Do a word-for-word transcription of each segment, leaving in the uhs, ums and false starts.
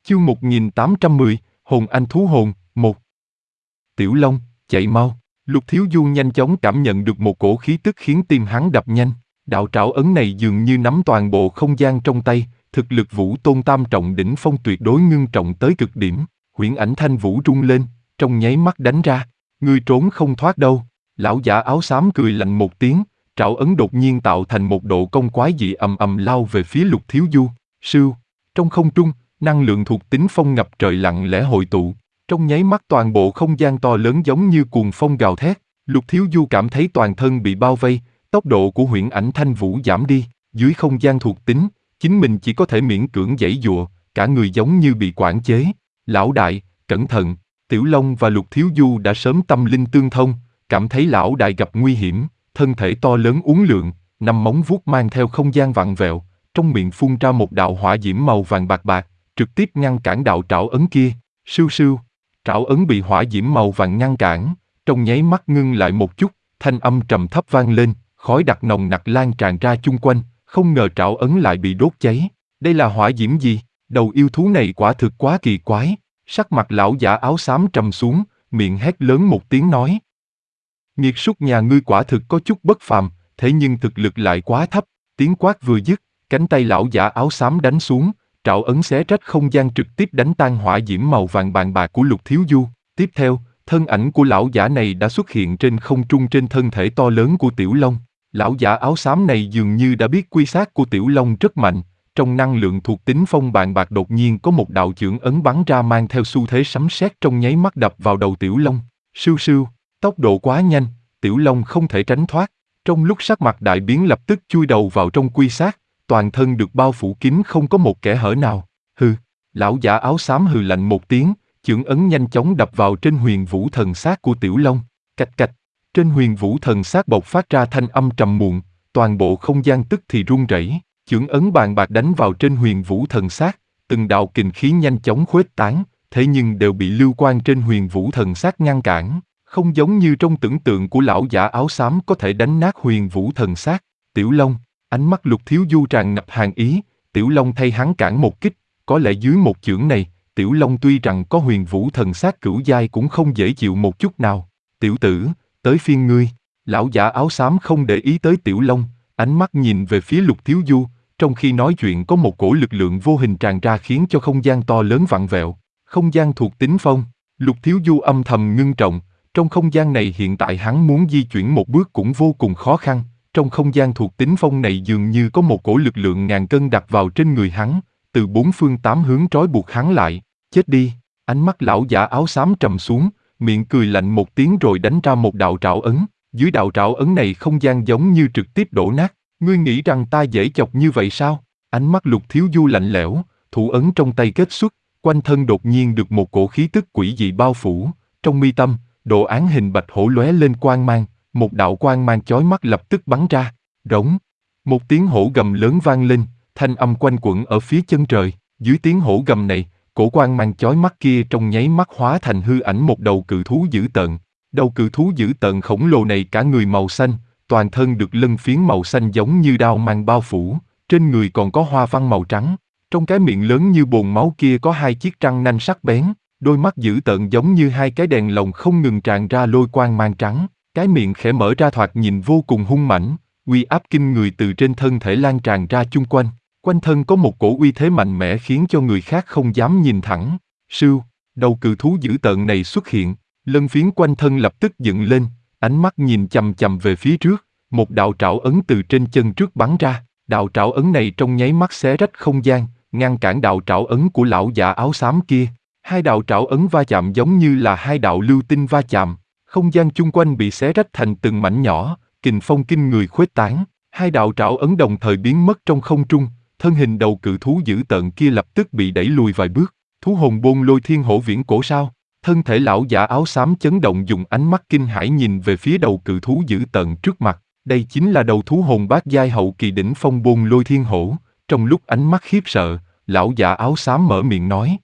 Chương một nghìn tám trăm mười, Hồn Anh Thú Hồn, một. Tiểu Long, chạy mau. Lục Thiếu Du nhanh chóng cảm nhận được một cổ khí tức khiến tim hắn đập nhanh. Đạo trảo ấn này dường như nắm toàn bộ không gian trong tay, thực lực Vũ Tôn tam trọng đỉnh phong tuyệt đối ngưng trọng tới cực điểm. Huyễn ảnh thanh vũ rung lên, trong nháy mắt đánh ra. Ngươi trốn không thoát đâu. Lão giả áo xám cười lạnh một tiếng, trảo ấn đột nhiên tạo thành một độ cong quái dị ầm ầm lao về phía Lục Thiếu Du. Sưu, trong không trung, năng lượng thuộc tính phong ngập trời lặng lẽ hội tụ. Trong nháy mắt toàn bộ không gian to lớn giống như cuồng phong gào thét. Lục Thiếu Du cảm thấy toàn thân bị bao vây, tốc độ của huyễn ảnh thanh vũ giảm đi. Dưới không gian thuộc tính, chính mình chỉ có thể miễn cưỡng giãy giụa, cả người giống như bị quản chế. Lão đại, cẩn thận. Tiểu Long và Lục Thiếu Du đã sớm tâm linh tương thông, cảm thấy lão đại gặp nguy hiểm, thân thể to lớn uốn lượn, năm móng vuốt mang theo không gian vặn vẹo, trong miệng phun ra một đạo hỏa diễm màu vàng bạc bạc, trực tiếp ngăn cản đạo trảo ấn kia. Sưu sưu, trảo ấn bị hỏa diễm màu vàng ngăn cản, trong nháy mắt ngưng lại một chút, thanh âm trầm thấp vang lên, khói đặc nồng nặc lan tràn ra chung quanh, không ngờ trảo ấn lại bị đốt cháy. Đây là hỏa diễm gì? Đầu yêu thú này quả thực quá kỳ quái. Sắc mặt lão giả áo xám trầm xuống, miệng hét lớn một tiếng nói: Nghiệt súc nhà ngươi quả thực có chút bất phàm, thế nhưng thực lực lại quá thấp. Tiếng quát vừa dứt, cánh tay lão giả áo xám đánh xuống, trảo ấn xé rách không gian trực tiếp đánh tan hỏa diễm màu vàng bàn bạc của Lục Thiếu Du. Tiếp theo, thân ảnh của lão giả này đã xuất hiện trên không trung trên thân thể to lớn của Tiểu Long. Lão giả áo xám này dường như đã biết quy sát của Tiểu Long rất mạnh, trong năng lượng thuộc tính phong bàn bạc đột nhiên có một đạo chưởng ấn bắn ra mang theo xu thế sấm sét trong nháy mắt đập vào đầu Tiểu Long. Sưu sưu, tốc độ quá nhanh, Tiểu Long không thể tránh thoát. Trong lúc sắc mặt đại biến lập tức chui đầu vào trong quy sát, toàn thân được bao phủ kín không có một kẽ hở nào. Hừ, lão giả áo xám hừ lạnh một tiếng, chưởng ấn nhanh chóng đập vào trên huyền vũ thần xác của Tiểu Long. Cạch cạch, trên huyền vũ thần xác bộc phát ra thanh âm trầm muộn, toàn bộ không gian tức thì rung rẩy. Chưởng ấn bàn bạc đánh vào trên huyền vũ thần xác, từng đạo kình khí nhanh chóng khuếch tán, thế nhưng đều bị lưu quang trên huyền vũ thần xác ngăn cản, không giống như trong tưởng tượng của lão giả áo xám có thể đánh nát huyền vũ thần xác. Tiểu Long, ánh mắt Lục Thiếu Du tràn ngập hàn ý, Tiểu Long thay hắn cản một kích, có lẽ dưới một chưởng này, Tiểu Long tuy rằng có huyền vũ thần xác cửu giai cũng không dễ chịu một chút nào. Tiểu tử, tới phiên ngươi. Lão giả áo xám không để ý tới Tiểu Long, ánh mắt nhìn về phía Lục Thiếu Du. Trong khi nói chuyện có một cổ lực lượng vô hình tràn ra khiến cho không gian to lớn vặn vẹo. Không gian thuộc tính phong. Lục Thiếu Du âm thầm ngưng trọng. Trong không gian này hiện tại hắn muốn di chuyển một bước cũng vô cùng khó khăn. Trong không gian thuộc tính phong này dường như có một cổ lực lượng ngàn cân đặt vào trên người hắn, từ bốn phương tám hướng trói buộc hắn lại. Chết đi. Ánh mắt lão giả áo xám trầm xuống, miệng cười lạnh một tiếng rồi đánh ra một đạo trảo ấn. Dưới đạo trảo ấn này không gian giống như trực tiếp đổ nát. Ngươi nghĩ rằng ta dễ chọc như vậy sao? Ánh mắt Lục Thiếu Du lạnh lẽo, thủ ấn trong tay kết xuất, quanh thân đột nhiên được một cổ khí tức quỷ dị bao phủ. Trong mi tâm, đồ án hình bạch hổ lóe lên quang mang, một đạo quang mang chói mắt lập tức bắn ra. Rống, một tiếng hổ gầm lớn vang lên, thanh âm quanh quẩn ở phía chân trời. Dưới tiếng hổ gầm này, cổ quang mang chói mắt kia trong nháy mắt hóa thành hư ảnh một đầu cự thú dữ tợn. Đầu cự thú dữ tợn khổng lồ này cả người màu xanh, toàn thân được lân phiến màu xanh giống như đao mang bao phủ, trên người còn có hoa văn màu trắng. Trong cái miệng lớn như bồn máu kia có hai chiếc răng nanh sắc bén, đôi mắt dữ tợn giống như hai cái đèn lồng không ngừng tràn ra lôi quang mang trắng. Cái miệng khẽ mở ra thoạt nhìn vô cùng hung mãnh, uy áp kinh người từ trên thân thể lan tràn ra chung quanh. Quanh thân có một cổ uy thế mạnh mẽ khiến cho người khác không dám nhìn thẳng. Sưu, đầu cự thú dữ tợn này xuất hiện, lân phiến quanh thân lập tức dựng lên, ánh mắt nhìn chằm chằm về phía trước, một đạo trảo ấn từ trên chân trước bắn ra. Đạo trảo ấn này trong nháy mắt xé rách không gian, ngăn cản đạo trảo ấn của lão giả áo xám kia. Hai đạo trảo ấn va chạm giống như là hai đạo lưu tinh va chạm, không gian chung quanh bị xé rách thành từng mảnh nhỏ, kình phong kinh người khuếch tán. Hai đạo trảo ấn đồng thời biến mất trong không trung, thân hình đầu cự thú dữ tợn kia lập tức bị đẩy lùi vài bước. Thú hồn bôn lôi thiên hổ viễn cổ sao? Thân thể lão giả áo xám chấn động, dùng ánh mắt kinh hãi nhìn về phía đầu cự thú dữ tợn trước mặt. Đây chính là đầu thú hồn bát giai hậu kỳ đỉnh phong bôn lôi thiên hổ. Trong lúc ánh mắt khiếp sợ, lão giả áo xám mở miệng nói: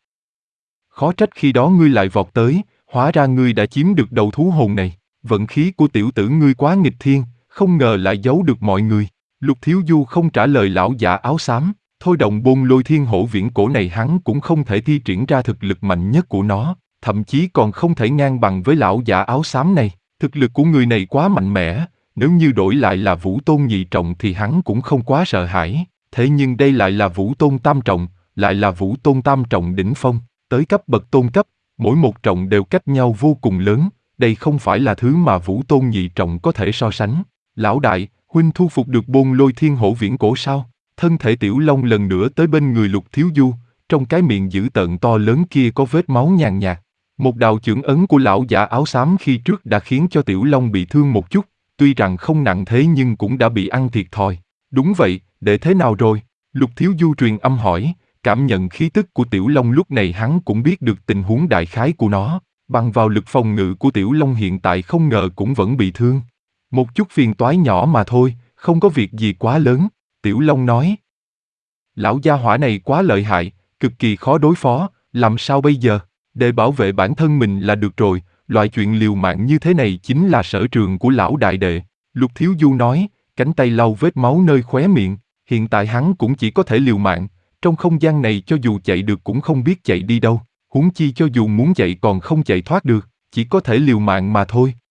Khó trách khi đó ngươi lại vọt tới, hóa ra ngươi đã chiếm được đầu thú hồn này. Vận khí của tiểu tử ngươi quá nghịch thiên, không ngờ lại giấu được mọi người. Lục Thiếu Du không trả lời lão giả áo xám, Thôi động bôn lôi thiên hổ viễn cổ này hắn cũng không thể thi triển ra thực lực mạnh nhất của nó, thậm chí còn không thể ngang bằng với lão giả áo xám này. Thực lực của người này quá mạnh mẽ, nếu như đổi lại là Vũ Tôn nhị trọng thì hắn cũng không quá sợ hãi. Thế nhưng đây lại là Vũ Tôn tam trọng, lại là Vũ Tôn tam trọng đỉnh phong, tới cấp bậc tôn cấp, mỗi một trọng đều cách nhau vô cùng lớn, đây không phải là thứ mà Vũ Tôn nhị trọng có thể so sánh. Lão đại, huynh thu phục được bôn lôi thiên hổ viễn cổ sao? Thân thể Tiểu Long lần nữa tới bên người Lục Thiếu Du, trong cái miệng dữ tợn to lớn kia có vết máu nhàn nhạt. Một đạo chưởng ấn của lão giả áo xám khi trước đã khiến cho Tiểu Long bị thương một chút, tuy rằng không nặng thế nhưng cũng đã bị ăn thiệt thòi. Đúng vậy, để thế nào rồi? Lục Thiếu Du truyền âm hỏi, cảm nhận khí tức của Tiểu Long lúc này hắn cũng biết được tình huống đại khái của nó, bằng vào lực phòng ngự của Tiểu Long hiện tại không ngờ cũng vẫn bị thương. Một chút phiền toái nhỏ mà thôi, không có việc gì quá lớn, Tiểu Long nói. Lão gia hỏa này quá lợi hại, cực kỳ khó đối phó, làm sao bây giờ? Để bảo vệ bản thân mình là được rồi, loại chuyện liều mạng như thế này chính là sở trường của lão đại đệ. Lục Thiếu Du nói, cánh tay lau vết máu nơi khóe miệng, hiện tại hắn cũng chỉ có thể liều mạng, trong không gian này cho dù chạy được cũng không biết chạy đi đâu, huống chi cho dù muốn chạy còn không chạy thoát được, chỉ có thể liều mạng mà thôi.